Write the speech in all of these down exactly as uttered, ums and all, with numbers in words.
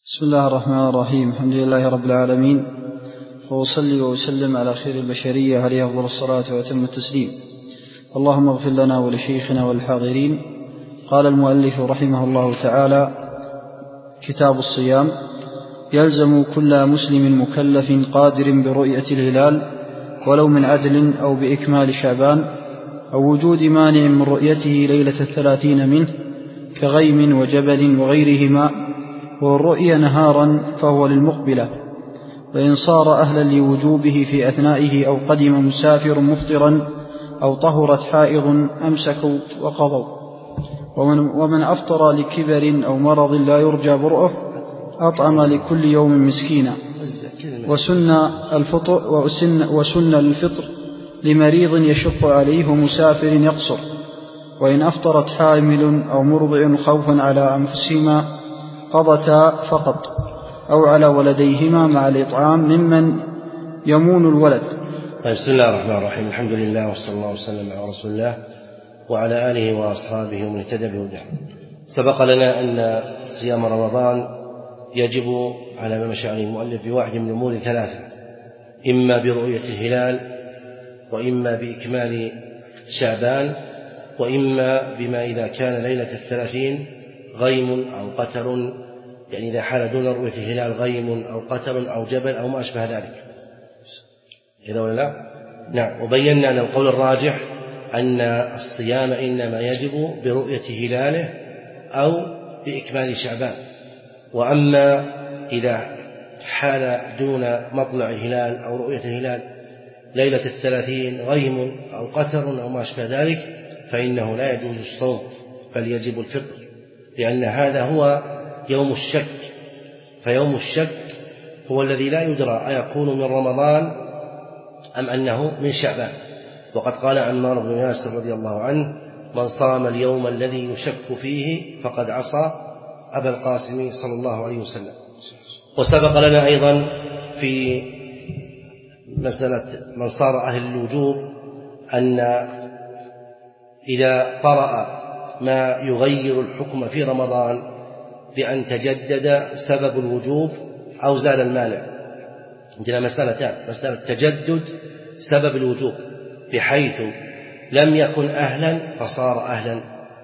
بسم الله الرحمن الرحيم. الحمد لله رب العالمين، وأصلي وأسلم على خير البشرية عليه أفضل الصلاة وأتم التسليم. اللهم اغفر لنا ولشيخنا والحاضرين. قال المؤلف رحمه الله تعالى: كتاب الصيام. يلزم كل مسلم مكلف قادر برؤية الهلال ولو من عدل أو بإكمال شعبان أو وجود مانع من رؤيته ليلة الثلاثين منه كغيم وجبل وغيرهما، والرؤيا نهارا فهو للمقبلة، وإن صار أهلا لوجوبه في أثنائه أو قدم مسافر مفطرا أو طهرت حائض أمسكوا وقضوا. ومن, ومن أفطر لكبر أو مرض لا يرجى برؤه أطعم لكل يوم مسكينا. وسن الفطر, وسن, وسن الفطر لمريض يشق عليه ومسافر يقصر، وإن أفطرت حامل أو مرضع خوفا على أنفسهما قضتا فقط، أو على ولديهما مع الإطعام ممن يمون الولد. بسم الله الرحمن الرحيم. الحمد لله وصلى الله وسلم على رسول الله وعلى آله وأصحابه ومن اهتدى بهداه. سبق لنا أن صيام رمضان يجب على ما مشى عليه المؤلف بواحد من الأمور ثلاثة: إما برؤية الهلال، وإما بإكمال شعبان، وإما بما إذا كان ليلة الثلاثين غيم أو قتر، يعني إذا حال دون رؤية الهلال غيم أو قتر أو جبل أو ما أشبه ذلك. إذا ولا لا؟ نعم. وبينا أن القول الراجح أن الصيام إنما يجب برؤية هلاله أو بإكمال شعبان. وأما إذا حال دون مطلع الهلال أو رؤية الهلال ليلة الثلاثين غيم أو قتر أو ما أشبه ذلك فإنه لا يجوز الصوم، بل يجب الفطر، لأن هذا هو يوم الشك. فيوم الشك هو الذي لا يدرى أيكون من رمضان أم أنه من شعبان. وقد قال عمار بن ياسر رضي الله عنه: من صام اليوم الذي يشك فيه فقد عصى أبا القاسم صلى الله عليه وسلم. وسبق لنا أيضا في مسألة من صار أهل الوجوب أن إذا طرأ ما يغير الحكم في رمضان بأن تجدد سبب الوجوب أو زال المانع، عندنا مسألتان: مسألة تجدد سبب الوجوب بحيث لم يكن أهلا فصار أهلا،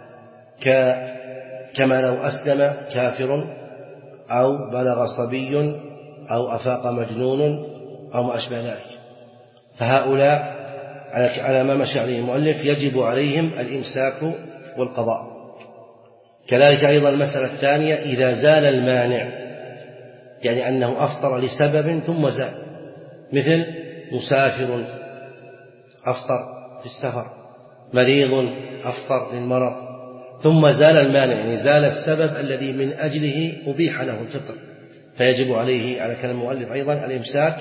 كما لو أسلم كافر أو بلغ صبي أو أفاق مجنون أو ما أشبه ذلك. فهؤلاء على ما مشى عليه المؤلف يجب عليهم الإمساك والقضاء. كذلك أيضا المسألة الثانية: إذا زال المانع، يعني أنه أفطر لسبب ثم زال، مثل مسافر أفطر في السفر، مريض أفطر للمرض، ثم زال المانع، يعني زال السبب الذي من أجله أبيح له الفطر، فيجب عليه على كلام المؤلف أيضا الإمساك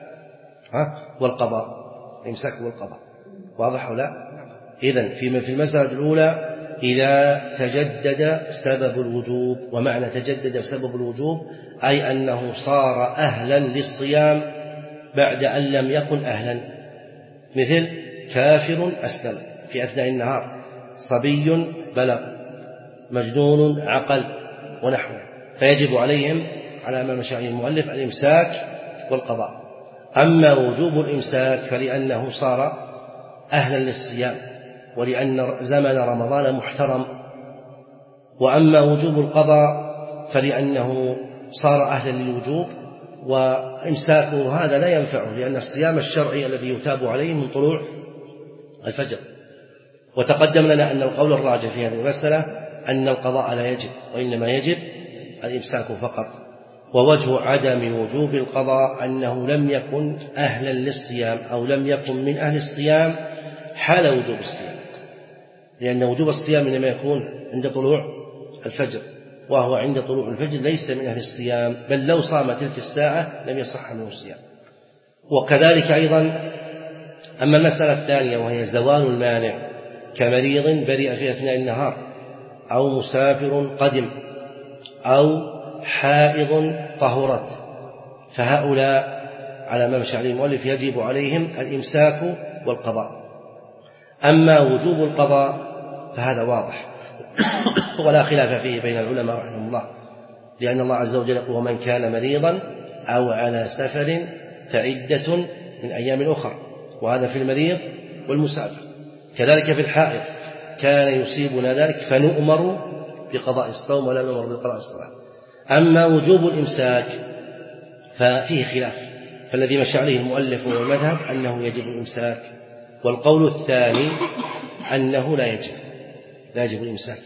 والقضاء. الإمساك والقضاء واضح ولا؟ إذن في المسألة الأولى إذا تجدد سبب الوجوب، ومعنى تجدد سبب الوجوب أي أنه صار أهلا للصيام بعد أن لم يكن أهلا، مثل كافر أسلم في أثناء النهار، صبي بلغ، مجنون عقل ونحوه، فيجب عليهم على ما مشى عليه المؤلف الإمساك والقضاء. أما وجوب الإمساك فلأنه صار أهلا للصيام ولأن زمن رمضان محترم، وأما وجوب القضاء فلأنه صار أهلا للوجوب، وإمساكه هذا لا ينفعه، لأن الصيام الشرعي الذي يثاب عليه من طلوع الفجر. وتقدم لنا أن القول الراجح في هذه المسألة أن القضاء لا يجب، وإنما يجب الإمساك فقط. ووجه عدم وجوب القضاء أنه لم يكن أهلا للصيام أو لم يكن من أهل الصيام حال وجوب الصيام، لأن وجوب الصيام إنما يكون عند طلوع الفجر، وهو عند طلوع الفجر ليس من أهل الصيام، بل لو صام تلك الساعة لم يصح منه الصيام. وكذلك أيضا أما المسألة الثانية وهي زوال المانع كمريض برئ في أثناء النهار، أو مسافر قدم، أو حائض طهرت، فهؤلاء على ما مشى عليه المؤلف يجب عليهم الإمساك والقضاء. أما وجوب القضاء فهذا واضح ولا خلاف فيه بين العلماء رحمهم الله، لأن الله عز وجل يقول ومن كان مريضا أو على سفر فعدة من أيام أخرى، وهذا في المريض والمسافر. كذلك في الحائض كان يصيبنا ذلك فنؤمر بقضاء الصوم ولا نؤمر بقضاء الصلاة. أما وجوب الإمساك ففيه خلاف، فالذي مشى عليه المؤلف والمذهب أنه يجب الإمساك، والقول الثاني أنه لا يجب لا يجب الإمساك،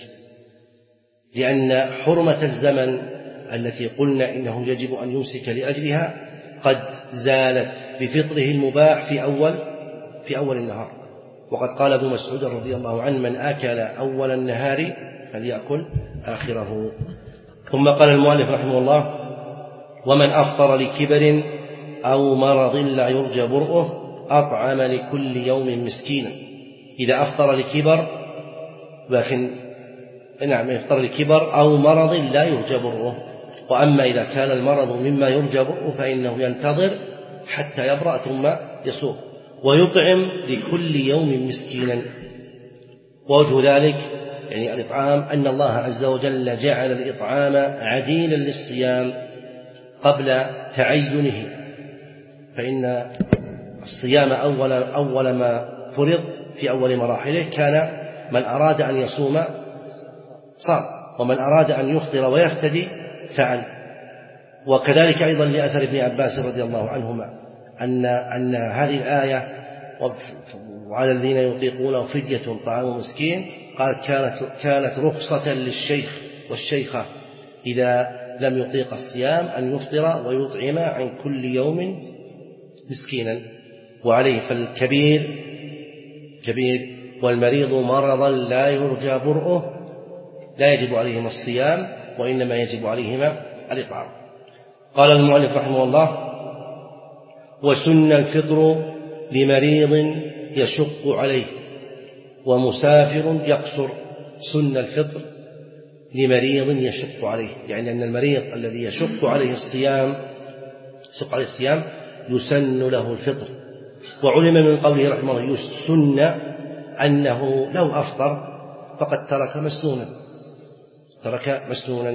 لأن حرمة الزمن التي قلنا إنه يجب أن يمسك لأجلها قد زالت بفطره المباح في أول في أول النهار. وقد قال ابن مسعود رضي الله عنه من أكل أول النهار فليأكل آخره. ثم قال المؤلف رحمه الله ومن أفطر لكبر أو مرض لا يرجى برؤه أطعم لكل يوم مسكينا. إذا أفطر لكبر، لكن نعم يفطر لكبر أو مرض لا يرجى برؤه. وأما إذا كان المرض مما يرجى برؤه فإنه ينتظر حتى يبرأ ثم يصوم، ويطعم لكل يوم مسكينا. ووجه ذلك يعني الإطعام أن الله عز وجل جعل الإطعام عديلا للصيام قبل تعينه، فإن الصيام أول, أول ما فرض في أول مراحله كان من أراد أن يصوم صام، ومن أراد أن يفطر ويفتدي فعل. وكذلك أيضا لأثر ابن عباس رضي الله عنهما أن, أن هذه الآية وعلى الذين يطيقونه فدية طعام مسكين قالت كانت, كانت رخصة للشيخ والشيخة إذا لم يطيق الصيام أن يفطر ويطعم عن كل يوم مسكينا. وعليه فالكبير كبير والمريض مرضا لا يرجى برؤه لا يجب عليهما الصيام، وإنما يجب عليهما الإطعام. قال المؤلف رحمه الله وسن الفطر لمريض يشق عليه ومسافر يقصر. سن الفطر لمريض يشق عليه، يعني أن المريض الذي يشق عليه الصيام يشق عليه الصيام يسن له الفطر. وعلم من قوله رحمه الله يسن أنه لو أفطر فقد ترك مسنونا ترك مسنونا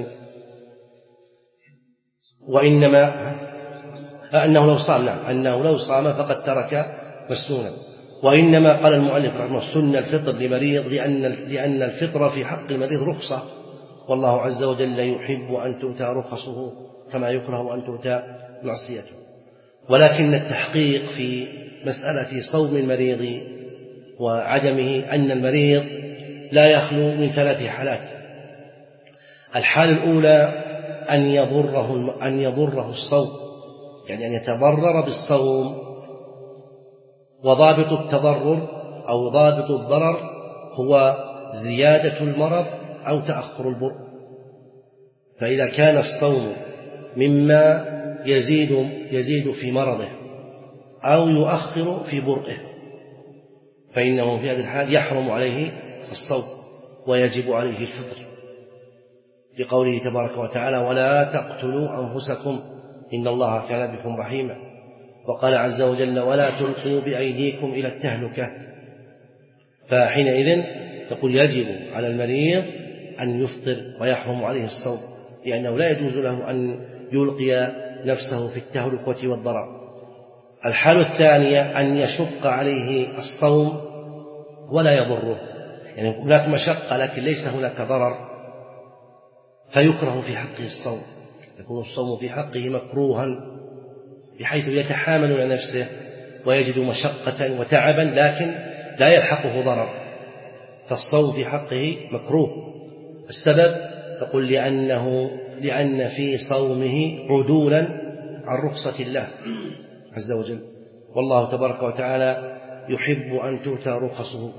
وإنما أنه لو صام نعم أنه لو صام فقد ترك مسنونا. وإنما قال المؤلف رحمه الله سن الفطر لمريض لأن لأن الفطر في حق المريض رخصة، والله عز وجل يحب أن تؤتى رخصه كما يكره أن تؤتى معصيته. ولكن التحقيق في مسألة صوم المريض وعدمه أن المريض لا يخلو من ثلاث حالات. الحالة الأولى أن يضره أن يضره الصوم، يعني أن يتضرر بالصوم. وضابط التضرر أو ضابط الضرر هو زيادة المرض أو تأخر البرء. فإذا كان الصوم مما يزيد يزيد في مرضه أو يؤخر في برئه فإنه في هذه الحال يحرم عليه الصوم ويجب عليه الفطر، لقوله تبارك وتعالى ولا تقتلوا أنفسكم إن الله كان بكم رحيما. وقال عز وجل ولا تلقوا بأيديكم إلى التهلكة. فحينئذ يقول يجب على المريض أن يفطر ويحرم عليه الصوم، لأنه لا يجوز له أن يلقي نفسه في التهلكة والضرر. الحالة الثانية أن يشق عليه الصوم ولا يضره، يعني هناك مشقة لكن ليس هناك ضرر فيكره في حقه الصوم، يكون الصوم في حقه مكروها بحيث يتحامل على نفسه ويجد مشقة وتعبا لكن لا يلحقه ضرر، فالصوم في حقه مكروه. السبب تقول لأنه لأن في صومه عدولا عن رخصة الله عز وجل، والله تبارك وتعالى يحب أن تؤتى رخصه.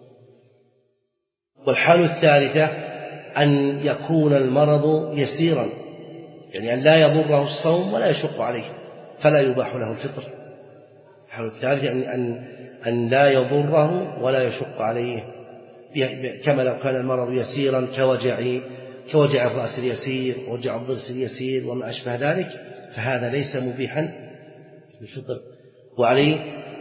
والحالة الثالثة أن يكون المرض يسيرا، يعني أن لا يضره الصوم ولا يشق عليه فلا يباح له الفطر. الحالة الثالثة أن, أن, أن لا يضره ولا يشق عليه، كما لو كان المرض يسيرا كوجع كوجع الرأس اليسير ووجع الضرس اليسير وما أشبه ذلك، فهذا ليس مبيحا للفطر. وعليه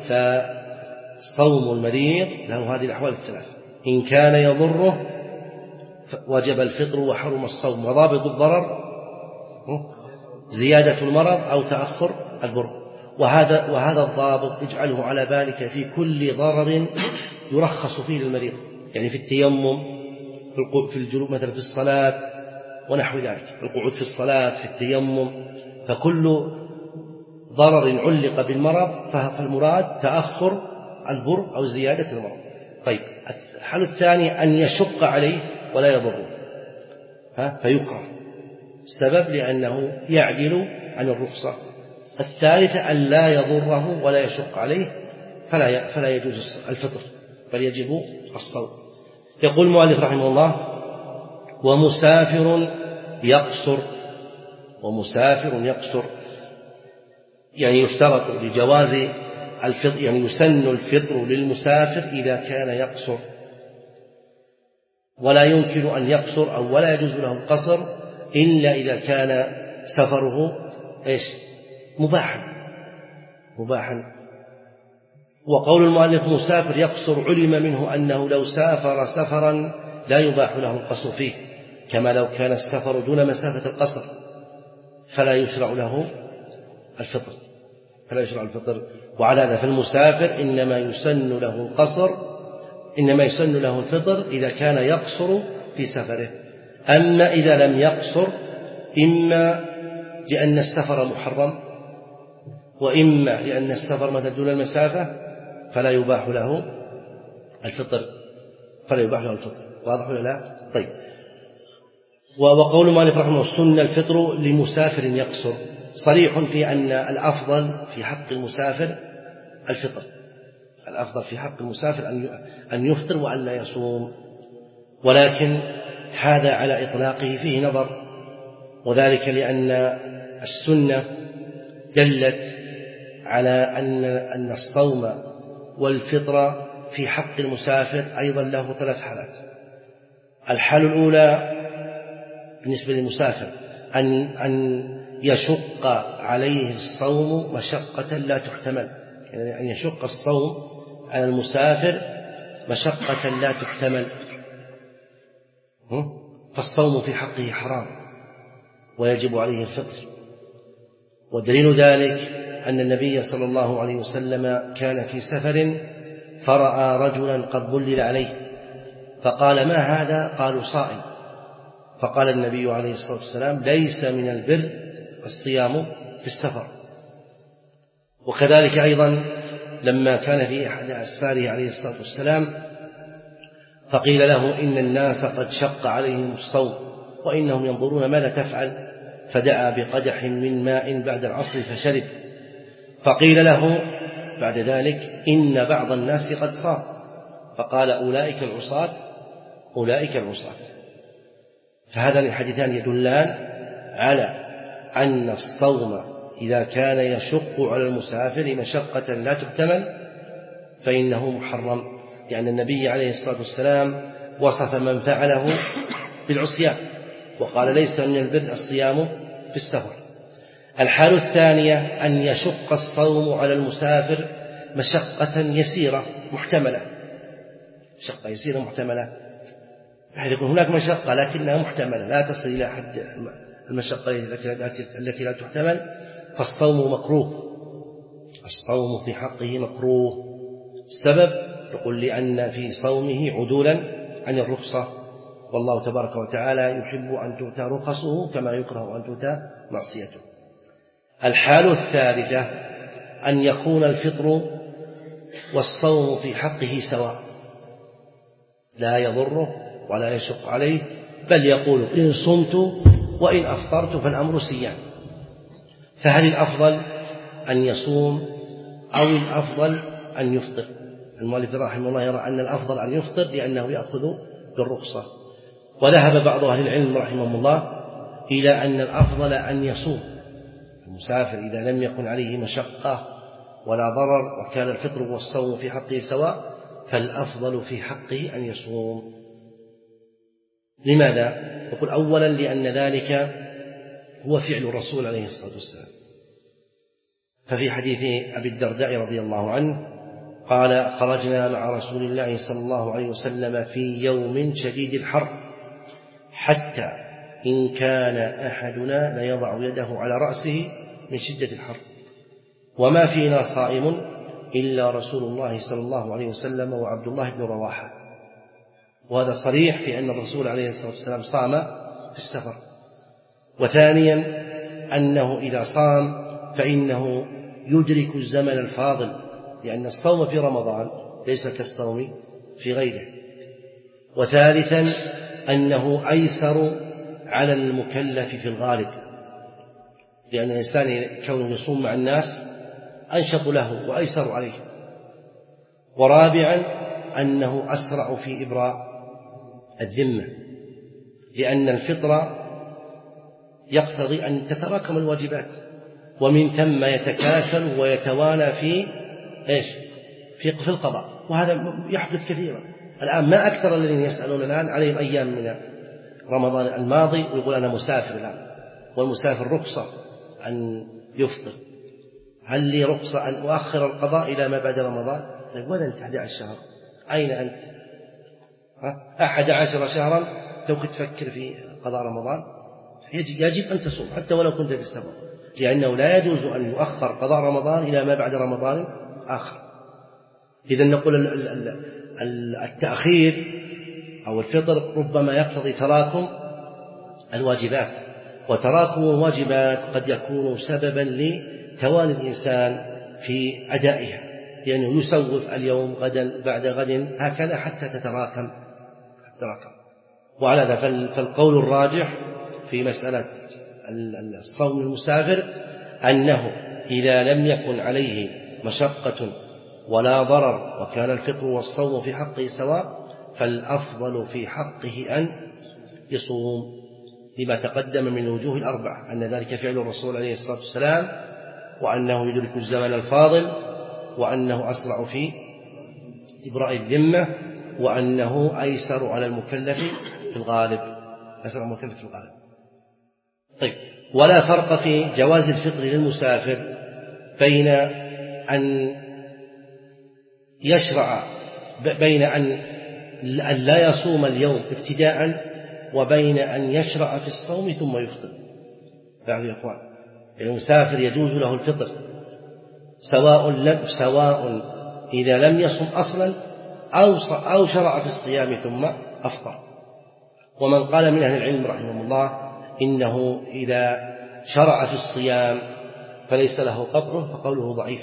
فصوم المريض له هذه الأحوال الثلاث، إن كان يضره وجب الفطر وحرم الصوم. وضابط الضرر زيادة المرض أو تأخر البر. وهذا وهذا الضابط اجعله على بالك في كل ضرر يرخص فيه للمريض، يعني في التيمم، في الجلوس مثلا في الصلاة ونحو ذلك، القعود في الصلاة، في التيمم، فكل ضرر علق بالمرض فالمراد تأخر البر أو زيادة المرض. طيب الحال الثاني أن يشق عليه ولا يضره، فيكره، السبب لأنه يعدل عن الرخصة. الثالثة أن لا يضره ولا يشق عليه فلا فلا يجوز الفطر بل يجب الصوم. يقول المؤلف رحمه الله: ومسافر يقصر. ومسافر يقصر يعني يشترط لجواز الفطر، يعني يسن الفطر للمسافر إذا كان يقصر، ولا يمكن أن يقصر أو ولا يجوز له القصر إلا إذا كان سفره إيش؟ مباحا مباحا. وقول المؤلف مسافر يقصر علم منه أنه لو سافر سفرا لا يباح له القصر فيه، كما لو كان السفر دون مسافة القصر فلا يشرع له الفطر فلا يشرع الفطر. وعلى هذا فالمسافر إنما يسن له القصر إنما يسن له الفطر إذا كان يقصر في سفره. أما إذا لم يقصر إما لأن السفر محرم وإما لأن السفر مثلا دون المسافة فلا يباح له الفطر فلا يباح له الفطر. واضح ولا لا؟ طيب. وقول مالك رحمه الله: سن الفطر لمسافر يقصر، صريح في أن الأفضل في حق المسافر الفطر، الأفضل في حق المسافر أن يفطر وأن لا يصوم، ولكن هذا على إطلاقه فيه نظر، وذلك لأن السنة دلت على أن أن الصوم والفطر في حق المسافر أيضا له ثلاث حالات. الحالة الأولى بالنسبة للمسافر أن أن يشق عليه الصوم مشقة لا تحتمل، يعني أن يشق الصوم على المسافر مشقة لا تحتمل، فالصوم في حقه حرام ويجب عليه الفطر. ودليل ذلك أن النبي صلى الله عليه وسلم كان في سفر فرأى رجلا قد ظلل عليه فقال: ما هذا؟ قالوا: صائم. فقال النبي عليه الصلاة والسلام: ليس من البر الصيام في السفر. وكذلك أيضا لما كان في أحد أسفاره عليه الصلاة والسلام فقيل له: إن الناس قد شق عليهم الصوم وإنهم ينظرون ماذا تفعل، فدعا بقدح من ماء بعد العصر فشرب، فقيل له بعد ذلك: إن بعض الناس قد صام، فقال: أولئك العصاة أولئك العصاة. فهذان الحديثان يدلان على أن الصوم إذا كان يشق على المسافر مشقة لا تحتمل فإنه محرم، لأن النبي عليه الصلاة والسلام وصف من فعله بالعصيان وقال: ليس من البر الصيام في السفر. الحالة الثانية أن يشق الصوم على المسافر مشقة يسيرة محتملة، مشقة يسيرة محتملة، بحيث يكون هناك مشقة لكنها محتملة لا تصل إلى حد المشقة التي لا تحتمل، فالصوم مكروه، الصوم في حقه مكروه. السبب يقول لأن في صومه عدولا عن الرخصة، والله تبارك وتعالى يحب أن تؤتى رخصه كما يكره أن تؤتى معصيته. الحالة الثالثة أن يكون الفطر والصوم في حقه سواء، لا يضره ولا يشق عليه، بل يقول: إن صمت وإن أفطرت فالأمر سيان. فهل الأفضل أن يصوم أو الأفضل أن يفطر؟ المؤلف رحمه الله يرى أن الأفضل أن يفطر لأنه يأخذ بالرخصة، وذهب بعض أهل العلم رحمهم الله إلى أن الأفضل أن يصوم المسافر إذا لم يكن عليه مشقة ولا ضرر وكان الفطر والصوم في حقه سواء، فالأفضل في حقه أن يصوم. لماذا؟ يقول: أولا لأن ذلك هو فعل الرسول عليه الصلاة والسلام، ففي حديث أبي الدرداء رضي الله عنه قال: خرجنا مع رسول الله صلى الله عليه وسلم في يوم شديد الحر حتى إن كان أحدنا ليضع يده على رأسه من شدة الحر، وما فينا صائم إلا رسول الله صلى الله عليه وسلم وعبد الله بن رواحة. وهذا صريح في أن الرسول عليه الصلاة والسلام صام في السفر. وثانيا أنه إذا صام فإنه يدرك الزمن الفاضل، لأن الصوم في رمضان ليس كالصوم في غيره. وثالثا أنه أيسر على المكلف في الغالب، لأن الإنسان كونه يصوم مع الناس أنشط له وأيسر عليه. ورابعا أنه أسرع في إبراء الذمة، لأن الفطر يقتضي أن تتراكم الواجبات، ومن ثم يتكاسل ويتوانى في إيش؟ في القضاء. وهذا يحدث كثيرا الآن. ما أكثر الذين يسألون الآن عليهم أيام من رمضان الماضي ويقول أنا مسافر الآن، والمسافر رخصة أن يفطر، هل لي رخصة أن أؤخر القضاء إلى ما بعد رمضان؟ طيب وين أنت أحد عشر شهر؟ أين أنت؟ أحد عشر شهرا لو كنت تفكر في قضاء رمضان يجب أن تصوم حتى ولو كنت في السفر، لأنه لا يجوز أن يؤخر قضاء رمضان إلى ما بعد رمضان آخر. إذن نقول التأخير أو الفطر ربما يقتضي تراكم الواجبات، وتراكم الواجبات قد يكون سببا لتواني الإنسان في أدائها، لأنه يسوف اليوم غدا بعد غد هكذا حتى تتراكم تتراكم. وعلى هذا فالقول الراجح في مسألة الصوم المسافر أنه إذا لم يكن عليه مشقة ولا ضرر وكان الفطر والصوم في حقه سواء، فالأفضل في حقه أن يصوم، لما تقدم من الوجوه الأربعة أن ذلك فعل الرسول عليه الصلاة والسلام، وأنه يدرك الزمن الفاضل، وأنه أسرع في إبراء الذمة، وأنه أيسر على المكلف في الغالب أيسر على المكلف في الغالب. طيب، ولا فرق في جواز الفطر للمسافر بين أن يشرع بين أن لا يصوم اليوم ابتداء وبين أن يشرع في الصوم ثم يفطر. بعض الإخوان المسافر يجوز له الفطر سواء لم سواء إذا لم يصم أصلا أو أو شرع في الصيام ثم أفطر. ومن قال من أهل العلم رحمه الله إنه إذا شرع في الصيام فليس له قطعه، فقوله ضعيف،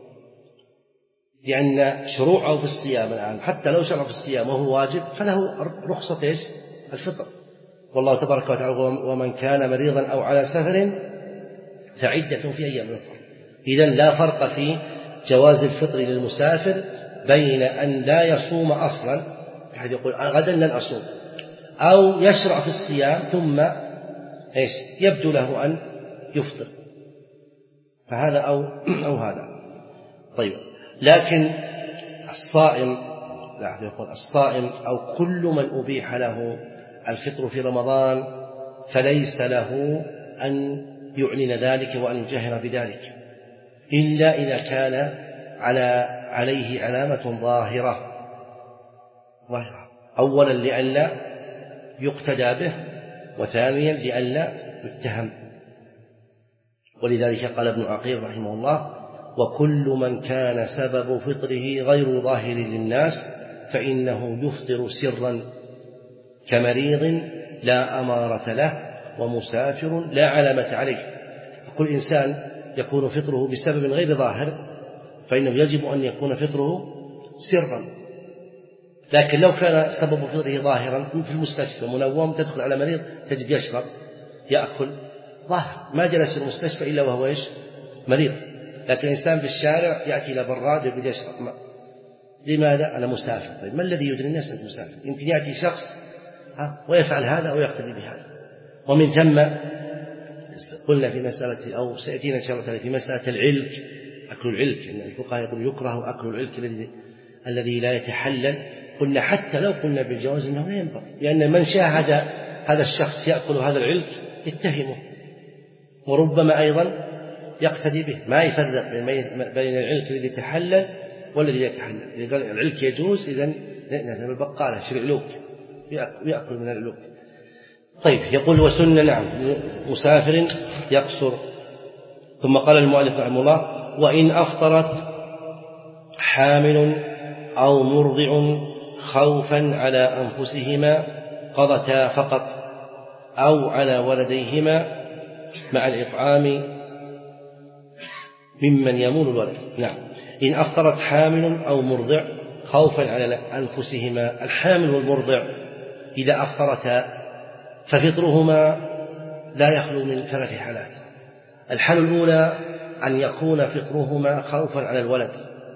لأن شروعه في الصيام الآن حتى لو شرع في الصيام وهو واجب فله رخصة إيش؟ الفطر. والله تبارك وتعالى ومن كان مريضا أو على سفر فعدة في أيام أخرى. إذن لا فرق في جواز الفطر للمسافر بين أن لا يصوم أصلا، أحد يقول غدا لن أصوم، أو يشرع في الصيام ثم إيش؟ يبدو له أن يفطر، فهذا أو أو هذا. طيب، لكن الصائم لا أحد يقول الصائم أو كل من أبيح له الفطر في رمضان فليس له أن يعلن ذلك وأن يجهر بذلك، إلا إذا كان على عليه علامة ظاهرة ظاهرة أولا لئلا يقتدى به، وثانيا لئلا يتهم. ولذلك قال ابن عقيل رحمه الله: وكل من كان سبب فطره غير ظاهر للناس فإنه يفطر سرا كمريض لا أمارة له ومسافر لا علامة عليه. كل إنسان يكون فطره بسبب غير ظاهر فإنه يجب أن يكون فطره سرا. لكن لو كان سبب فطره ظاهرا في المستشفى منوم، تدخل على مريض تجد يشرب يأكل ظاهر، ما جلس في المستشفى إلا وهو إيش؟ مريض. لكن الإنسان في الشارع يأتي إلى براد يقول يشرب ما. لماذا؟ أنا مسافر. طيب، ما الذي يدري الناس أنك مسافر؟ يمكن يأتي شخص ها ويفعل هذا أو يقتدي بهذا. ومن ثم قلنا في مسألة أو سيأتينا إن شاء الله في مسألة العلك، أكل العلك، إن الفقهاء يقول يكره أكل العلك الذي الذي لا يتحلل. قلنا حتى لو قلنا بالجواز إنه لا ينبغي، لأن من شاهد هذا الشخص يأكل هذا العلك يتهمه، وربما أيضا يقتدي به. ما يفرق بين العلك الذي يتحلل والذي يتحلل. إذا قال العلك يجوز إذن نذهب البقالة شري علوك ويأكل من العلوك. طيب يقول وسنة نعم مسافر يقصر. ثم قال المؤلف رحمه الله وإن أفطرت حامل أو مرضع خوفا على أنفسهما قضتا فقط أو على ولديهما مع الإطعام ممن يمول الولد. نعم إن أفطرت حامل أو مرضع خوفا على أنفسهما. الحامل والمرضع إذا أفطرتا ففطرهما لا يخلو من ثلاث حالات. الحالة الأولى أن يكون فطرهما خوفا على الولد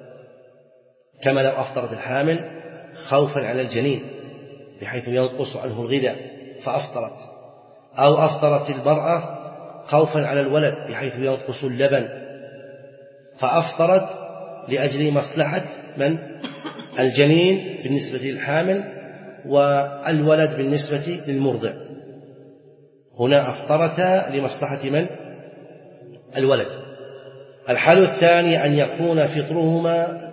كما لو أفطرت الحامل خوفا على الجنين بحيث ينقص عنه الغذاء فأفطرت، أو أفطرت المرأة خوفا على الولد بحيث ينقص اللبن فأفطرت لأجل مصلحة من؟ الجنين بالنسبة للحامل والولد بالنسبة للمرضع. هنا أفطرتا لمصلحة من؟ الولد. الحالة الثانية أن يكون فطرهما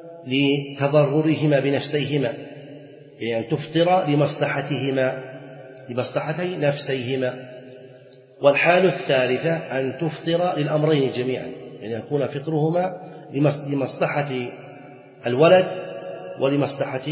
لتضررهما بنفسيهما، يعني أن تفطر لمصلحتهما لمصلحتي نفسيهما. والحالة الثالثة أن تفطر للأمرين جميعا، يعني يكون فطرهما لمصلحة الولد ولمصلحة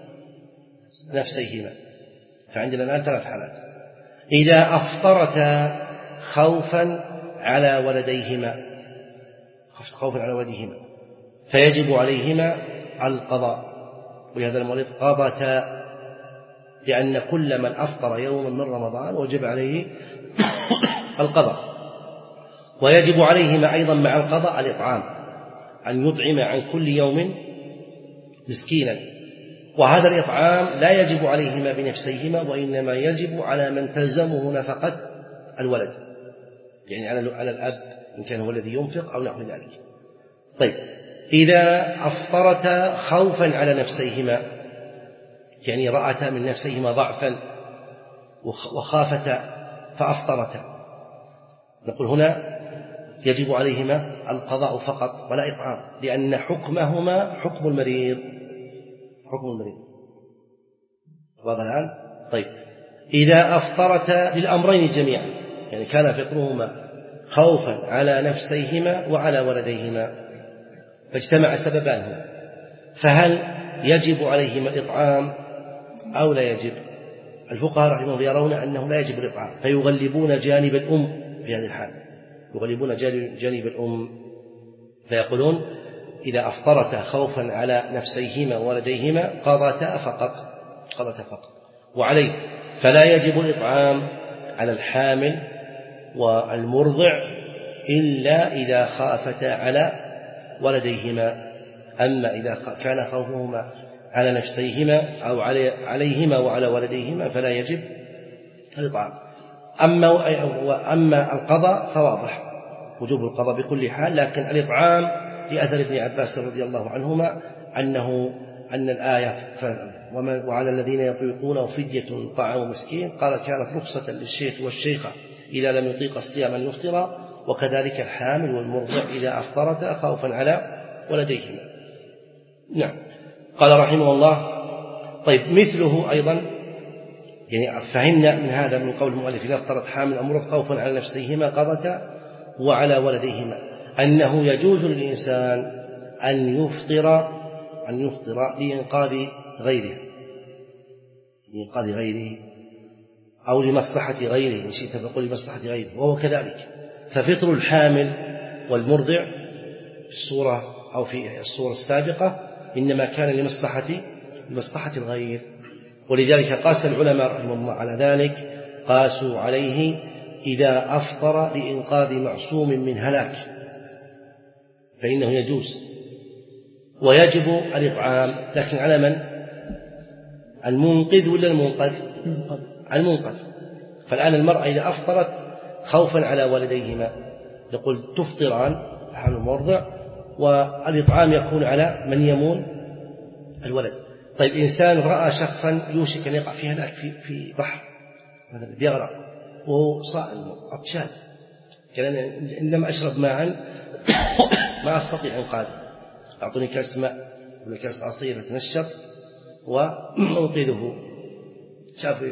نفسيهما. فعندنا الآن ثلاث حالات. إذا أفطرتا خوفا على ولديهما خوفا على ولديهما فيجب عليهما القضاء، ولهذا المؤلف قضتا، لأن كل من أفطر يوما من رمضان وجب عليه القضاء. ويجب عليهما أيضا مع القضاء الإطعام، أن يطعم عن كل يوم مسكينا. وهذا الإطعام لا يجب عليهما بنفسيهما، وإنما يجب على من تلزمه نفقة الولد، يعني على الأب إن كان هو الذي ينفق أو نحو ذلك. طيب إذا أفطرتا خوفا على نفسيهما، يعني رأتا من نفسيهما ضعفا وخافتا فأفطرتا، نقول هنا يجب عليهما القضاء فقط ولا إطعام، لأن حكمهما حكم المريض حكم المريض واضح الآن؟ طيب إذا أفطرتا للأمرين جميعا، يعني كان فطرهما خوفا على نفسيهما وعلى ولديهما فاجتمع سببان هنا، فهل يجب عليهما الإطعام أو لا يجب؟ الفقهاء رحمهم الله يرون أنه لا يجب الإطعام، فيغلبون جانب الأم في هذه الحال، يغلبون جانب الأم فيقولون إذا أفطرتا خوفا على نفسيهما وولديهما قضتا فقط قضتا فقط وعليه فلا يجب الإطعام على الحامل والمرضع إلا إذا خافتا على ولديهما. أما إذا كان خوفهما على نفسيهما أو عليهما وعلى ولديهما فلا يجب الإطعام. أما أما القضاء فواضح وجوب القضاء بكل حال، لكن الإطعام لأثر ابن عباس رضي الله عنهما أنه أن الآية وعلى الذين يطيقونه فدية طعام مسكين قال كانت رخصة للشيخ والشيخة إذا لم يطيق الصيام أن يفطر، وكذلك الحامل والمرضع إذا أفطرتا خوفا على ولديهما. نعم. قال رحمه الله طيب مثله أيضا، يعني فهمنا من هذا من قول المؤلف إذا أفطرت حامل أو مرضع خوفا على نفسيهما قضتا وعلى ولديهما أنه يجوز للإنسان أن يفطر أن يفطر لإنقاذ غيره لإنقاذ غيره أو لمصلحة غيره، إن شئت فقل لمصلحة غيره، وهو كذلك. ففطر الحامل والمرضع في الصورة أو في الصورة السابقة إنما كان لمصلحة لمصلحة الغير، ولذلك قاس العلماء رحمهم الله على ذلك، قاسوا عليه إذا أفطر لإنقاذ معصوم من هلاك فإنه يجوز ويجب الإطعام، لكن على من؟ المنقذ ولا المنقذ؟ المنقذ. فالآن المرأة إذا أفطرت خوفا على ولديهما نقول تفطران حمل المرضع، والإطعام يكون على من يمون الولد. طيب إنسان رأى شخصا يوشك أن يقع في هلاك في في بحر مثلا بيغرق وهو صائم عطشان، قال إن لم أشرب ماء ما أستطيع إنقاذه، أعطوني كأس ماء ولا كأس عصير أتنشط وأنقذه. شاف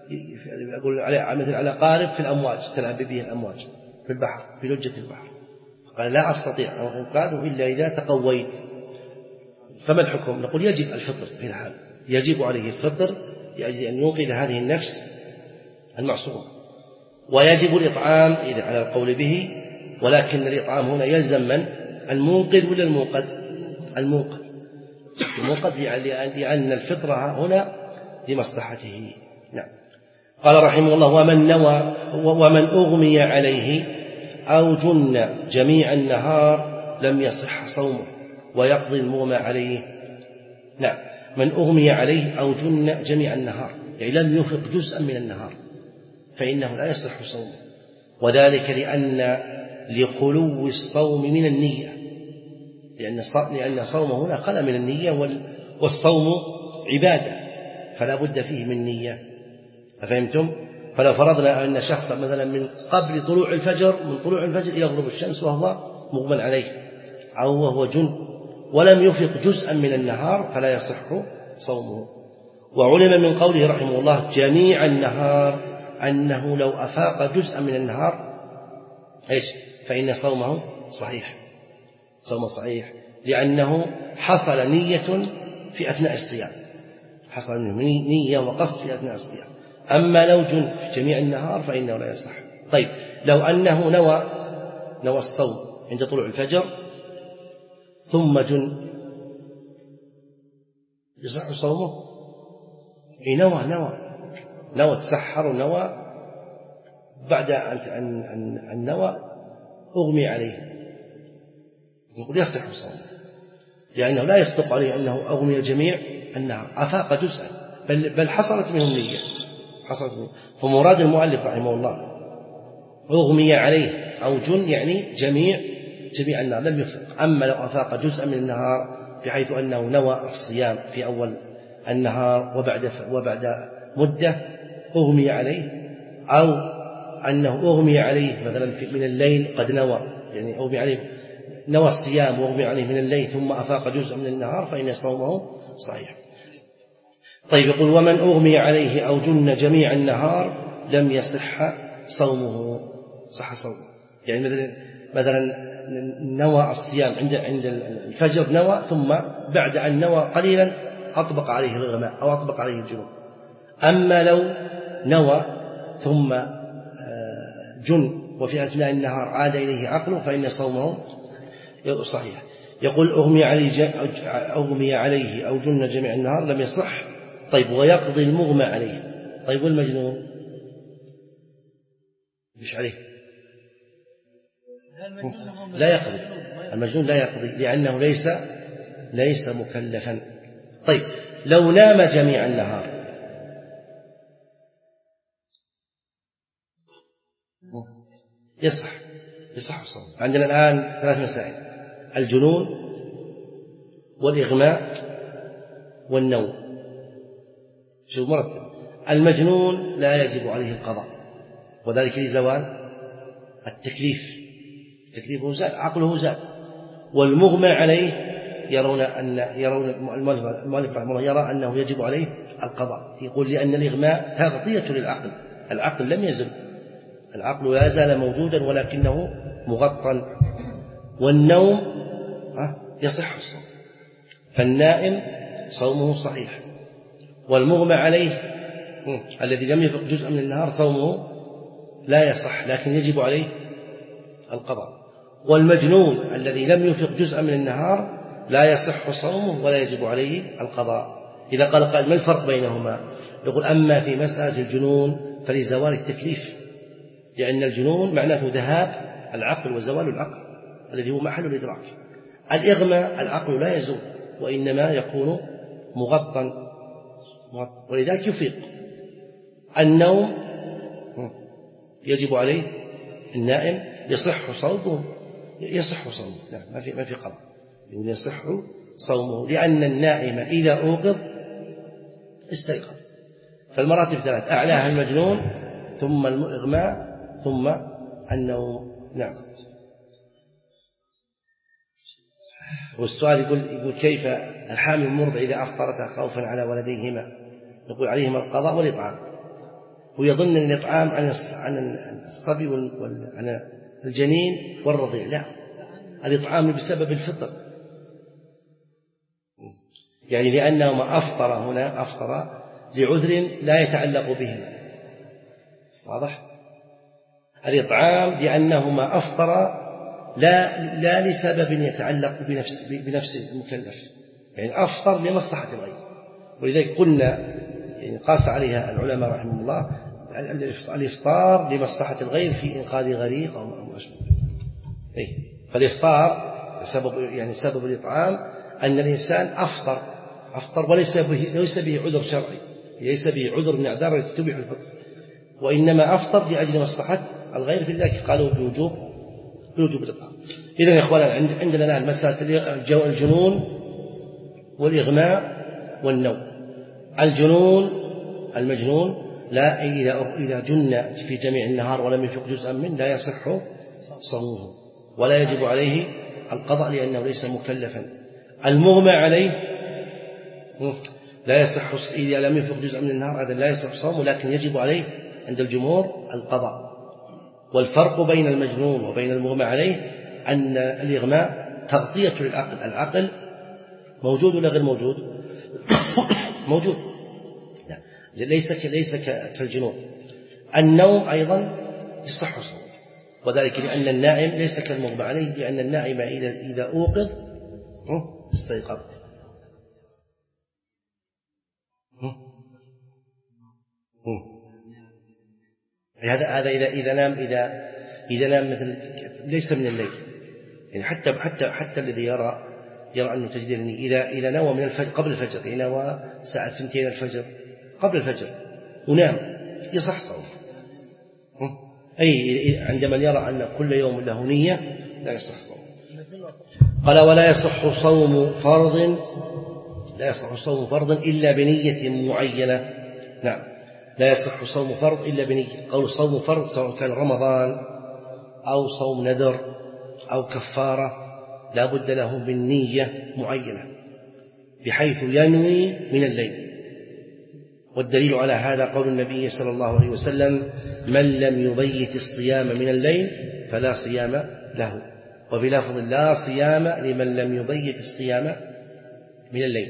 أقول على مثل على قارب في الأمواج تلعب به الأمواج في البحر في لجة البحر، قال لا أستطيع أن أنقاذه إلا إذا تقويت. فما الحكم؟ نقول يجب الفطر في الحال، يجب عليه الفطر لأجل أن ينقذ هذه النفس المعصومة، ويجب الإطعام إذا على القول به، ولكن الإطعام هنا يلزم من؟ المنقذ ولا المنقذ؟ المنقذ المنقذ لأن الفطرة هنا لمصلحته. نعم. قال رحمه الله: ومن نوى ومن أغمي عليه أو جن جميع النهار لم يصح صومه ويقضي المغمى عليه. نعم، من أغمي عليه أو جن جميع النهار يعني لم يفق جزءا من النهار فإنه لا يصح صومه، وذلك لأن لخلو الصوم من النية، لأن صومه هنا خلا من النية، والصوم عبادة فلا بد فيه من نية. أفهمتم؟ فلو فرضنا أن شخصا مثلا من قبل طلوع الفجر من طلوع الفجر إلى غروب الشمس وهو مغمى عليه أو وهو جن ولم يفق جزءا من النهار فلا يصح صومه. وعلم من قوله رحمه الله جميع النهار أنه لو أفاق جزءا من النهار إيش؟ فإن صومه صحيح، صومه صحيح لأنه حصل نية في أثناء الصيام، حصل نية وقصد في أثناء الصيام. أما لو جن في جميع النهار فإنه لا يصح. طيب لو أنه نوى نوى الصوم عند طلوع الفجر ثم جن يصح صومه؟ إيه نوى نوى نوى تسحر ونوى بعد أن أن نوى أغمي عليه، نقول يصح صومه لأنه لا يصدق عليه أنه أغمي جميع النهار، أفاق جزءا بل, بل حصلت منه النية حصلت منه. فمراد المؤلف رحمه الله أغمي عليه أو جن يعني جميع جميع النهار لم يفق. أما لو أفاق جزءا من النهار بحيث أنه نوى الصيام في أول النهار وبعد وبعد مدة أغمي عليه، أو أنه أغمي عليه مثلا من الليل قد نوى يعني أغمي عليه نوى الصيام وأغمي عليه من الليل ثم أفاق جزء من النهار فإن صومه صحيح. طيب يقول ومن أغمي عليه أو جن جميع النهار لم يصح صومه، صح صومه يعني مثلا مثلا نوى الصيام عند عند الفجر نوى ثم بعد أن نوى قليلا أطبق عليه الغماء أو أطبق عليه الجنوب. أما لو نوى ثم جن وفي أثناء النهار عاد إليه عقله فإن صومه صحيح. يقول أغمي عليه أغمي عليه أو جن جميع النهار لم يصح. طيب ويقضي المغمى عليه. طيب والمجنون مش عليه لا يقضي، المجنون لا يقضي لأنه ليس ليس مكلفا. طيب لو نام جميع النهار يصح يصح الصوم. عندنا الآن ثلاث مسائل: الجنون والإغماء والنوم. شوف مرتب. المجنون لا يجب عليه القضاء وذلك لزوال التكليف، تكليفه زال عقله زال. والمغمى عليه يرون أن يرون المؤلف رحمه الله يرى أنه يجب عليه القضاء، يقول لأن الإغماء تغطية للعقل، العقل لم يزل، العقل لا زال موجودا ولكنه مغطى. والنوم يصح الصوم، فالنائم صومه صحيح. والمغمى عليه الذي لم يفق جزءا من النهار صومه لا يصح لكن يجب عليه القضاء. والمجنون الذي لم يفق جزءا من النهار لا يصح صومه ولا يجب عليه القضاء. إذا قال قائل ما الفرق بينهما؟ يقول أما في مسألة الجنون فلزوال التكليف، لأن الجنون معناته ذهاب العقل وزوال العقل الذي هو محل الإدراك. الإغماء العقل لا يزول وإنما يكون مغطى ولذلك يفيق. النوم يجب عليه النائم يصح صومه يصح صومه لا ما في ما في قضاء، يقول يصح صومه لأن النائم إذا أوقظ استيقظ. فالمراتب ثلاث: أعلاها المجنون ثم الإغماء ثم النوم. نعم. والسؤال يقول يقول كيف الحامل المرضع إذا أفطرت خوفا على ولديهما؟ نقول عليهما القضاء والإطعام ويظن أن الإطعام عن الصبي وعن الجنين والرضيع. لا، الإطعام بسبب الفطر، يعني لأنه ما أفطر هنا أفطر لعذر لا يتعلق به. واضح؟ الإطعام لأنه ما أفطر لا لا لسبب يتعلق بنفس بنفس المكلف، يعني أفطر لمصلحة الغير. ولذلك قلنا يعني قاس عليها العلماء رحمه الله الإفطار لمصلحة الغير في إنقاذ غريق أو ما أشبه. فالإفطار سبب يعني سبب الإطعام أن الإنسان أفطر أفطر وليس به ليس به عذر شرعي، ليس به عذر من أعذار التي تبيح الفطر، وإنما أفطر لأجل مصلحة الغير، في ذلك قالوا بوجوب بوجوب الإطعام. إذن يا إخوانا عندنا الآن مسألة الجنون والإغماء والنوم. الجنون المجنون لا إذا إذا جن في جميع النهار ولم يفق جزءا منه لا يصح صومه ولا يجب عليه القضاء لأنه ليس مكلفا. المغمى عليه لا يصح إذا لم يفق جزءا من النهار، هذا لا يصح صومه، لكن يجب عليه عند الجمهور القضاء. والفرق بين المجنون وبين المغمى عليه أن الإغماء تغطية للعقل. العقل موجود ولا غير موجود؟ موجود، لا ليس ليس كالجنون. النوم أيضا يصح صومه، وذلك لأن النائم ليس كالمغمى عليه، لأن النائم إذا إذا أوقظ استيقظ. هذا هذا إذا إذا نام إذا إذا نام مثل ليس من الليل، يعني حتى حتى حتى الذي يرى يرى أنه تجديد إذا إذا نوى من الفجر قبل الفجر، إذا نوى ساعة ثنتين الفجر قبل الفجر ونام يصح صومه. أي عندما يرى أن كل يوم له نية لا يصح صومه. قال ولا يصح صوم فرض لا يصح صوم فرض إلا بنية معينة. نعم، لا يصح صوم فرض إلا بنية. قول صوم فرض سواء كان رمضان أو صوم نذر أو كفارة لا بد له من نية معينة بحيث ينوي من الليل. والدليل على هذا قول النبي صلى الله عليه وسلم من لم يبيت الصيام من الليل فلا صيام له، وفي لفظ لا صيام لمن لم يبيت الصيام من الليل.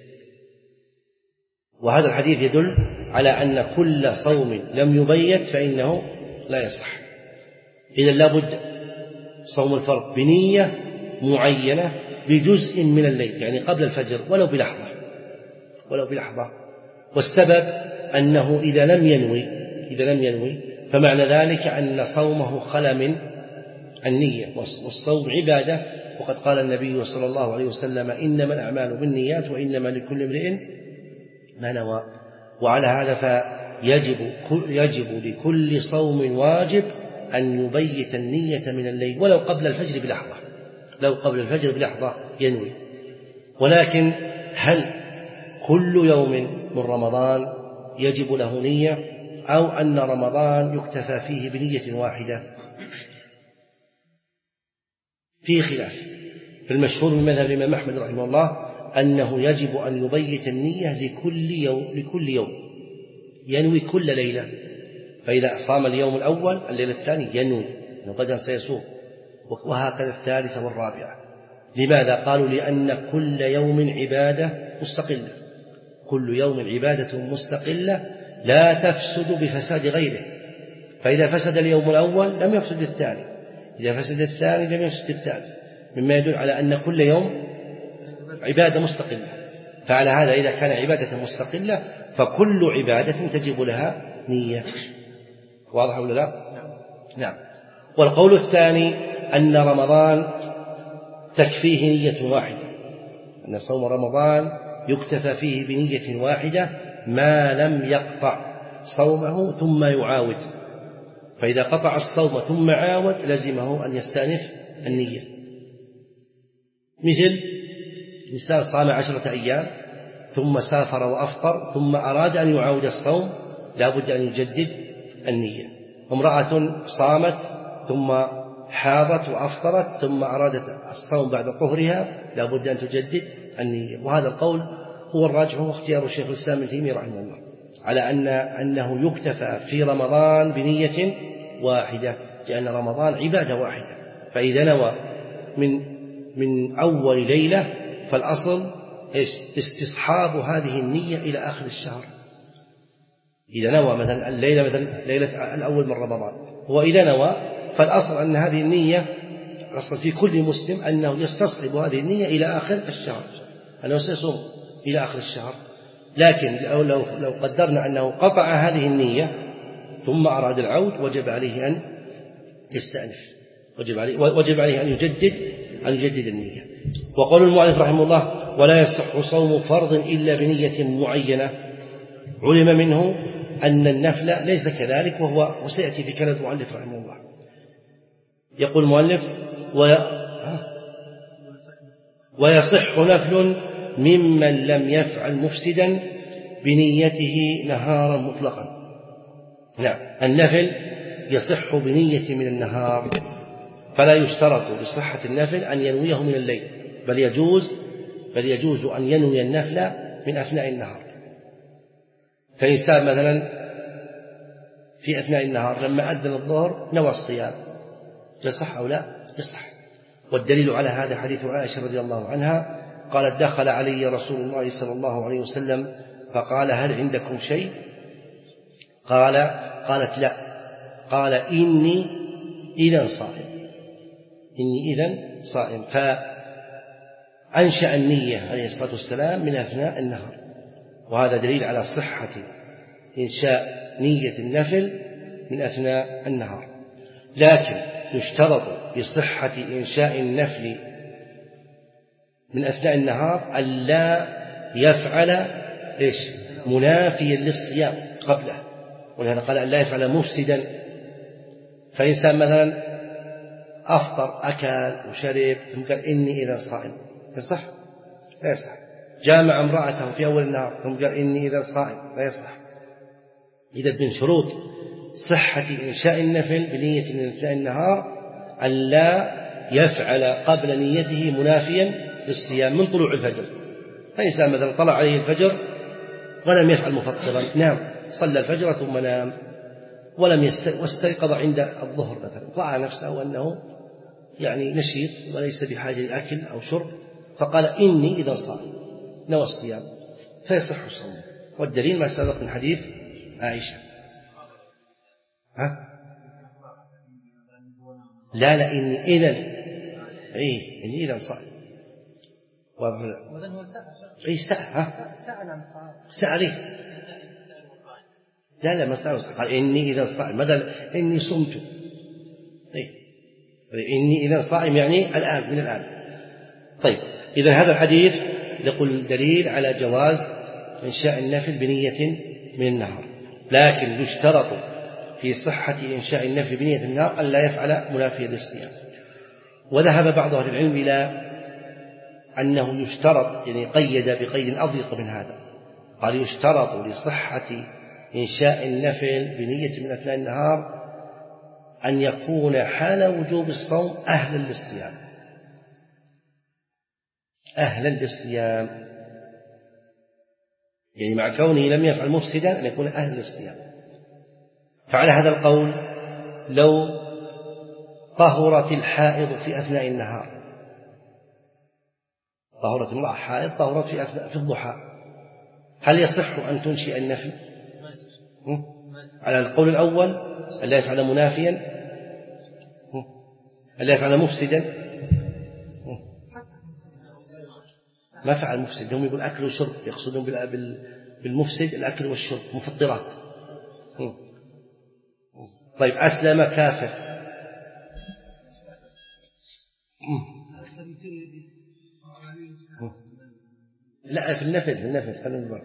وهذا الحديث يدل على أن كل صوم لم يبيت فإنه لا يصح. إذا لا بد صوم الفرض بنية معينة بجزء من الليل، يعني قبل الفجر ولو بلحظة ولو بلحظة. والسبب أنه إذا لم ينوي إذا لم ينوي فمعنى ذلك أن صومه خلا من النية، والصوم عبادة، وقد قال النبي صلى الله عليه وسلم إنما الأعمال بالنيات وإنما لكل امرئ ما نوى. وعلى هذا فيجب يجب لكل صوم واجب أن يبيت النية من الليل ولو قبل الفجر بلحظة، لو قبل الفجر بلحظة ينوي. ولكن هل كل يوم من رمضان يجب له نية أو أن رمضان يكتفى فيه بنية واحدة؟ فيه خلاف. في المشهور من مذهب الإمام أحمد رحمه الله أنه يجب أن يبيت النية لكل يوم لكل يوم ينوي كل ليلة. فإذا صام اليوم الأول الليلة الثاني ينوي أنه غدا سيصوم، وهكذا الثالثة والرابعة. لماذا؟ قالوا لأن كل يوم عبادة مستقلة، كل يوم عبادة مستقلة لا تفسد بفساد غيره. فإذا فسد اليوم الأول لم يفسد الثاني، إذا فسد الثاني لم يفسد الثالث، مما يدل على أن كل يوم عبادة مستقلة. فعلى هذا إذا كان عبادة مستقلة فكل عبادة تجب لها نية. واضح ولا لا؟ نعم. والقول الثاني أن رمضان تكفيه نية واحدة، أن صوم رمضان يكتفى فيه بنية واحدة ما لم يقطع صومه ثم يعاود. فإذا قطع الصوم ثم عاود لزمه أن يستأنف النية. مثل إنسان صام عشرة أيام ثم سافر وأفطر ثم أراد أن يعاود الصوم لا بد أن يجدد النية. امرأة صامت ثم حاضت وأفطرت ثم أرادت الصوم بعد طهرها لا بد أن تجدد النية. وهذا القول هو الراجح واختيار الشيخ الإسلام ابن تيمية رحمه الله على أن أنه يكتفى في رمضان بنية واحدة، لأن رمضان عبادة واحدة. فإذا نوى من من أول ليلة فالأصل استصحاب هذه النية إلى آخر الشهر. إذا نوى مثلا الليلة مثلا ليلة الأول من رمضان، وإذا نوى فالأصل أن هذه النية أصل في كل مسلم أنه يستصحب هذه النية إلى آخر الشهر، أنه سيصوم إلى آخر الشهر. لكن لو, لو, لو قدرنا أنه قطع هذه النية ثم أراد العود وجب عليه أن يستأنف، وجب عليه, وجب عليه أن يجدد أن يجدد النية. وقول المؤلف رحمه الله: ولا يصح صوم فرض إلا بنية معينة. علم منه أن النفل ليس كذلك، وهو وسيأتي في كلام المؤلف رحمه الله. يقول المؤلف: ويصح نفل ممن لم يفعل مفسدا بنيته نهارا مطلقا. نعم، النفل يصح بنية من النهار، فلا يشترط لصحة النفل أن ينويه من الليل، بل يجوز بل يجوز أن ينوي النفل من أثناء النهار. فالإنسان مثلا في أثناء النهار لما أذن الظهر نوى الصيام، يصح أو لا؟ يصح. والدليل على هذا حديث عائشة رضي الله عنها قالت: دخل علي رسول الله صلى الله عليه وسلم فقال: هل عندكم شيء؟ قال قالت: لا. قال: إني إذن صائم إني إذن صائم فأنشأ النية عليه الصلاة والسلام من أثناء النهار. وهذا دليل على صحة إنشاء نية النفل من أثناء النهار. لكن يشترط لصحة إنشاء النفل من أثناء النهار ألا يفعل إيش؟ منافيا للصيام قبله، ولهذا قال ألا يفعل مفسدا. فإنسان مثلا أفطر أكل وشرب ثم قال: إني إذا صائم، يصح؟ لا يصح. جامع امرأته في أول النهار ثم قال: إني إذا صائم، لا يصح. إذا من شروط صحة إنشاء النفل بنية من أثناء النهار ألا يفعل قبل نيته منافيا للصيام من طلوع الفجر. فإنسان مثلا طلع عليه الفجر ولم يفعل مفطرا، نام صلى الفجر ثم نام ولم يست... واستيقظ عند الظهر مثلا، رأى نفسه أنه يعني نشيط وليس بحاجة لأكل أو شرب، فقال: إني إذا صائم، نوى الصيام، فيصح الصوم. والدليل ما سبق من حديث عائشة. ها؟ لا لا إني إذن إيه إني إذن صائم. وذن هو ساعة إيه ساعة ها ساعة نعم ساعة ليه؟ لا لا ما ساعة. قال: إني إذن صائم، ماذا إني صمت. إيه إني إذن صائم يعني الآن، من الآن. طيب، إذن هذا الحديث يقول دليل على جواز إنشاء النفل بنية من النهار، لكن يشترط في صحة إنشاء النفل بنية النهار ألا يفعل منافيا للصيام. وذهب بعض أهل العلم إلى أنه يشترط، يعني قيد بقيد أضيق من هذا، قال: يشترط لصحة إنشاء النفل بنية من أثناء النهار أن يكون حال وجوب الصوم أهلا للصيام، أهلا للصيام، يعني مع كونه لم يفعل مفسدا أن يكون أهلا للصيام. فعلى هذا القول لو طهرت الحائض في أثناء النهار، طهرت امرأة حائض طهرت في أثناء في الضحى، هل يصح أن تنشئ النفل؟ على القول الأول ألا يفعل منافيا، ألا يفعل مفسدا. ما فعل مفسد، هم يقول أكل وشرب، يقصدون بالمفسد الأكل والشرب، مفطرات. طيب، أسلم كافر، لا في النفل في النفل خلينا نبر.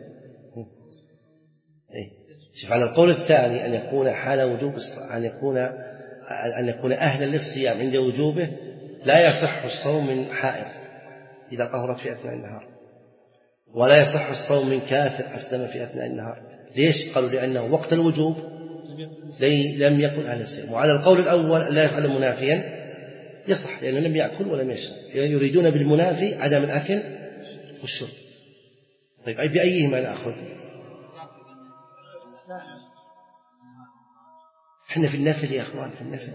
شوف، على القول الثاني أن يكون حال وجوب أن يكون أن يكون أهلا للصيام عند وجوبه، لا يصح الصوم من حائض إذا طهرت في أثناء النهار، ولا يصح الصوم من كافر أسلم في أثناء النهار. ليش؟ قالوا لأنه وقت الوجوب لم يكن أهل الصيام. وعلى القول الأول لا يفعل منافيا يصح، لأنه لم يأكل ولم يشرب، يعني يريدون بالمنافي عدم الأكل والشرب. طيب، أي بأيهما نأخذ؟ احنا في النفل يا اخوان، في النفل.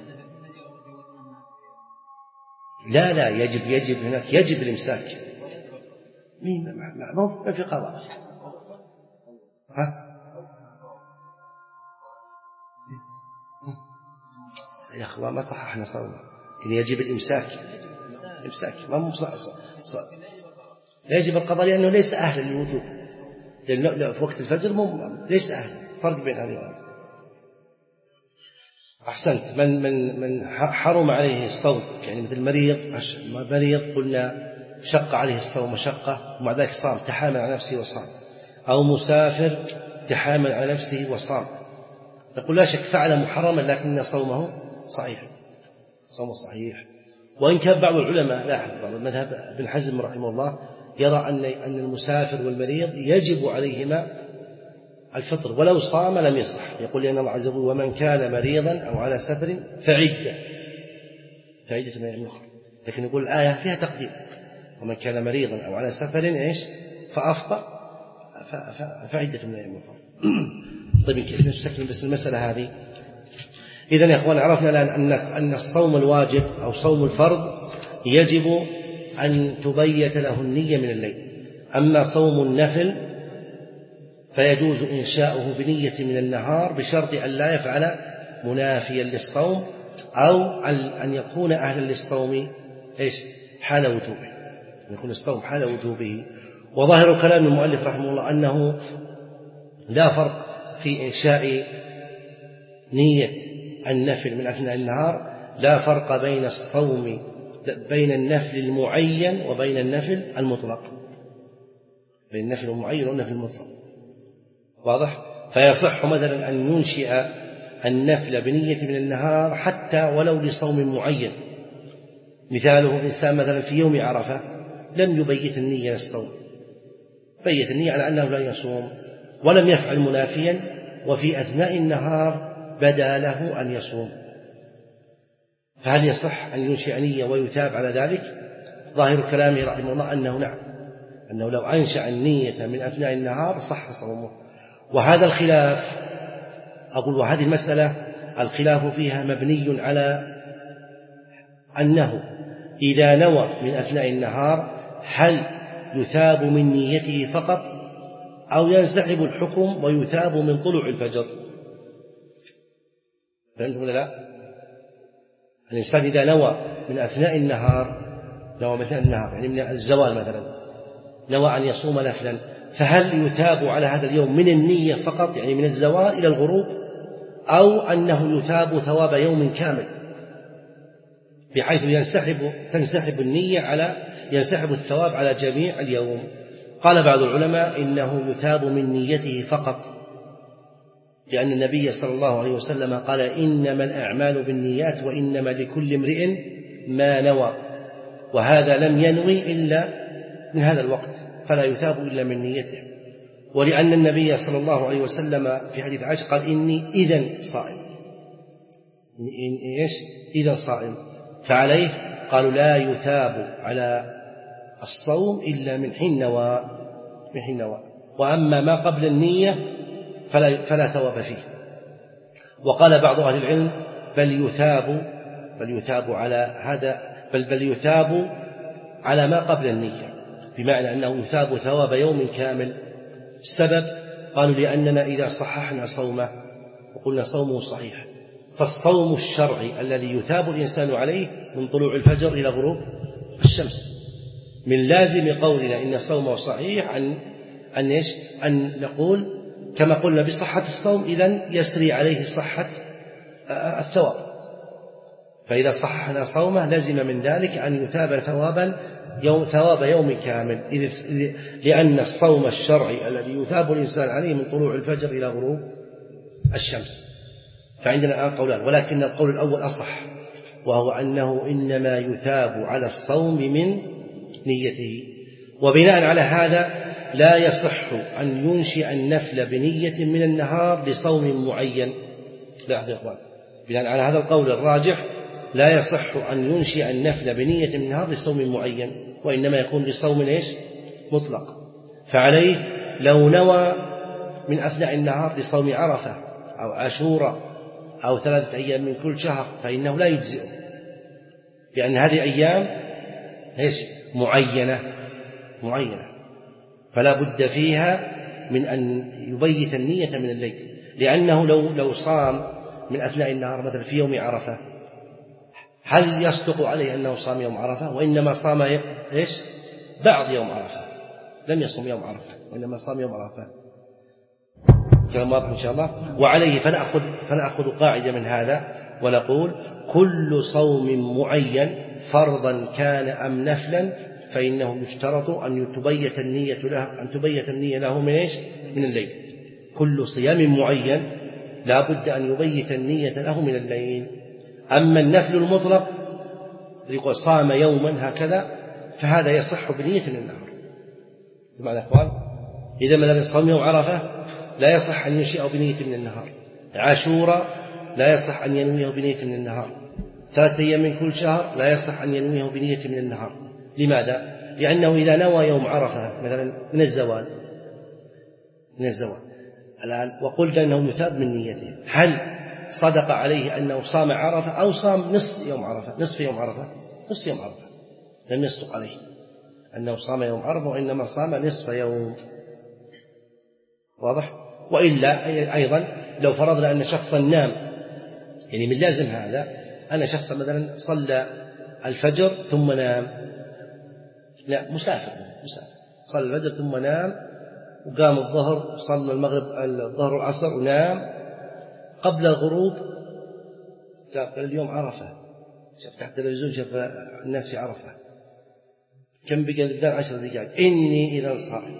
لا لا يجب يجب هناك يجب الامساك. مين ما في قضاء. ها يا اخوان ما صححنا صومه، إن يجب الامساك. امساك ما مو صح صح. يجب القضاء لانه ليس اهلا للوجوب، لأنه في وقت الفجر ليس اهلا. فرق بين هذه وهذه. أحسنت. من من من حرم عليه الصوم، يعني مثل مريض مريض قلنا شق عليه الصوم مشقة ومع ذلك صام، تحامل على نفسه وصام. أو مسافر تحامل على نفسه وصام، نقول لا شك فعل محرما لكن صومه صحيح، صومه صحيح. وإن كان بعض العلماء لاحظ بعض المذهب ابن حزم رحمه الله يرى أن أن المسافر والمريض يجب عليهما الفطر ولو صام لم يصح. يقول لأن الله عز وجل ومن كان مريضا أو على سفر فعدة فعدة من أيام أخرى، لكن يقول الآية فيها تقدير ومن كان مريضا أو على سفر إيش فأفطر فعدة من أيام أخرى. طيب كيف نستكمل بس المسألة هذه؟ إذن يا إخوان عرفنا أن أن الصوم الواجب أو صوم الفرض يجب أن تبيت له النية من الليل. أما صوم النفل فيجوز إنشاؤه بنية من النهار بشرط أن لا يفعل منافيا للصوم أو أن يكون أهلا للصوم إيش حال وجوبه، يكون الصوم حال وجوبه. وظاهر كلام المؤلف رحمه الله أنه لا فرق في إنشاء نية النفل من أثناء النهار، لا فرق بين الصوم بين النفل المعين وبين النفل المطلق، بين النفل المعين والنفل المطلق. واضح؟ فيصح مثلا أن ينشئ النفل بنية من النهار حتى ولو لصوم معين. مثاله إنسان مثلا في يوم عرفة لم يبيت النية للصوم، بيت النية على أنه لا يصوم ولم يفعل منافيا، وفي أثناء النهار بدا له أن يصوم، فهل يصح أن ينشئ نية ويثاب على ذلك؟ ظاهر كلامه رحمه الله أنه نعم، أنه لو أنشأ النية من أثناء النهار صح صومه. وهذا الخلاف أقول وهذه المسألة الخلاف فيها مبني على أنه إذا نوى من أثناء النهار هل يثاب من نيته فقط أو ينسحب الحكم ويثاب من طلوع الفجر؟ فهمتم ولا لا؟ الإنسان إذا نوى من أثناء النهار، نوى مثلا النهار يعني من الزوال مثلا نوى أن يصوم نفلا، فهل يثاب على هذا اليوم من النية فقط يعني من الزوال إلى الغروب، أو أنه يثاب ثواب يوم كامل بحيث ينسحب تنسحب النية على ينسحب الثواب على جميع اليوم؟ قال بعض العلماء إنه يثاب من نيته فقط، لأن النبي صلى الله عليه وسلم قال إنما الأعمال بالنيات وإنما لكل امرئ ما نوى، وهذا لم ينوي إلا من هذا الوقت فلا يثاب إلا من نيته. ولأن النبي صلى الله عليه وسلم في حديث عائشة قال إني إذن صائم، إيش إذن صائم، فعليه قالوا لا يثاب على الصوم إلا من حين نوى من حين نوى وأما ما قبل النية فلا, فلا ثواب فيه. وقال بعض أهل العلم بل يثاب بل يثاب على هذا بل بل يثاب على ما قبل النية، بمعنى أنه يثاب ثواب يوم كامل. السبب قالوا لأننا إذا صححنا صومه وقلنا صومه صحيح فالصوم الشرعي الذي يثاب الإنسان عليه من طلوع الفجر إلى غروب الشمس، من لازم قولنا إن صومه صحيح أن أن إيش أن نقول كما قلنا بصحة الصوم إذن يسري عليه صحة الثواب. فإذا صححنا صومه لازم من ذلك أن يثاب ثوابا يوم ثواب يوم كامل، لأن الصوم الشرعي الذي يثاب الإنسان عليه من طلوع الفجر إلى غروب الشمس. فعندنا الآن قولان، ولكن القول الأول أصح، وهو أنه إنما يثاب على الصوم من نيته. وبناء على هذا لا يصح أن ينشئ النفل بنية من النهار لصوم معين. لا يا إخوان، بناء على هذا القول الراجح لا يصح أن ينشئ النفل بنية من النهار لصوم معين، وإنما يكون لصوم إيش مطلق. فعليه لو نوى من أثناء النهار لصوم عرفة أو عاشوراء أو ثلاثة أيام من كل شهر فإنه لا يجزئه، لأن هذه أيام إيش معينة معينة فلا بد فيها من أن يبيت النية من الليل، لأنه لو لو صام من أثناء النهار مثلا في يوم عرفة هل يصدق عليه أنه صام يوم عرفة؟ وإنما صام إيش بعض يوم عرفة، لم يصم يوم عرفة وإنما صام يوم عرفة. كلام واضح إن شاء الله. وعليه فنأخذ فنأخذ قاعدة من هذا ونقول كل صوم معين فرضا كان أم نفلا فإنه يشترط أن تبيت النية له أن تبيت النية له من إيش من الليل. كل صيام معين لا بد أن يبيت النية له من الليل. أما النفل المطلق يقول صام يوما هكذا فهذا يصح بنية من النهار. سمعنا أخوان؟ إذا مثلا صام يوم عرفة لا يصح أن ينشئه بنية من النهار، عاشوراء لا يصح أن ينويه بنية من النهار، ثلاثة أيام من كل شهر لا يصح أن ينويه بنية من النهار. لماذا؟ لأنه إذا نوى يوم عرفة مثلا من الزوال من الزوال الآن وقلت أنه يثاب من نيته، هل صدق عليه أنه صام عرفة أو صام نصف يوم عرفة نصف يوم عرفة نصف يوم عرفة لم يصدق عليه أنه صام يوم عرفة وإنما صام نصف يوم. واضح؟ وإلا أيضا لو فرضنا أن شخصا نام، يعني من لازم هذا أن شخصا مثلا صلى الفجر ثم نام، لا مسافر مسافر صلى الفجر ثم نام وقام الظهر صلى المغرب الظهر والعصر ونام قبل الغروب قال اليوم عرفة، شاف تحت التلفزيون شاف الناس في عرفة كم بقى الأذان عشر دقائق إني إذا صائم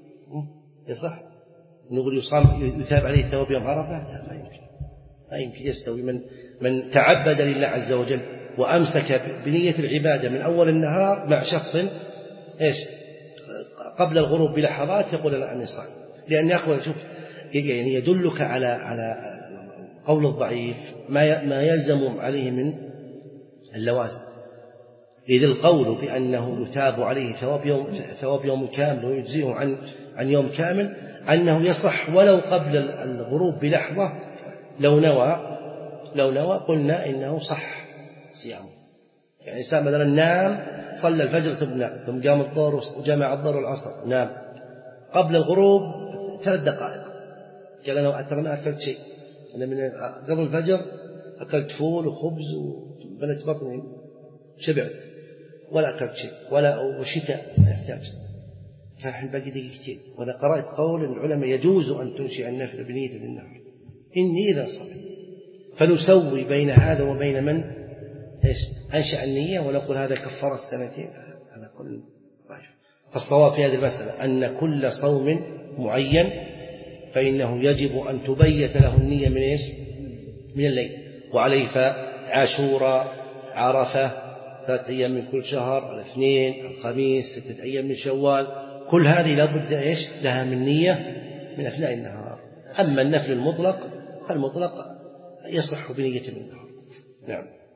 يصح نقول يصام يثاب عليه ثواب يوم عرفة؟ لا ما يمكن ما يمكن يستوي. من من تعبد لله عز وجل وأمسك بنية العبادة من أول النهار مع شخص إيش قبل الغروب بلحظات يقول أنا أني صائم، لأن أخوان شوف يعني يدلك على على قول الضعيف ما ما يلزم عليه من اللوازم. إذ القول بأنه يثاب عليه ثواب يوم ثواب يوم كامل ويجزيه عن عن يوم كامل أنه يصح ولو قبل الغروب بلحظة لو نوى لو نوى قلنا إنه صح صيامه. يعني إنسان مثلا نام صلى الفجر ثم نام ثم قام الظهر وجمع الظهر والعصر نام قبل الغروب ثلاث دقائق قال أنا أترى ما أكلت شيء، أنا من قبل الفجر أكلت فول وخبز وبنت بطني شبعت ولا أكلت شيء ولا وشتاء ما يحتاج فالحين باقي دقيقتين. وأنا قرأت قول العلماء يجوز أن تنشئ النفل بنية للنهار إني إذا صلي، فنسوي بين هذا وبين من إيش أنشأ النية ونقول هذا كفر السنتين. هذا كل فالصواب في هذه المسألة أن كل صوم معين فإنه يجب أن تبيت له النية من إيش من الليل. وعليه فعاشوراء عرفة ثلاثة أيام من كل شهر الاثنين الخميس ستة أيام من شوال كل هذه لا بد إيش لها من نية من أثناء النهار. أما النفل المطلق فالمطلق يصح بنية من النهار. نعم.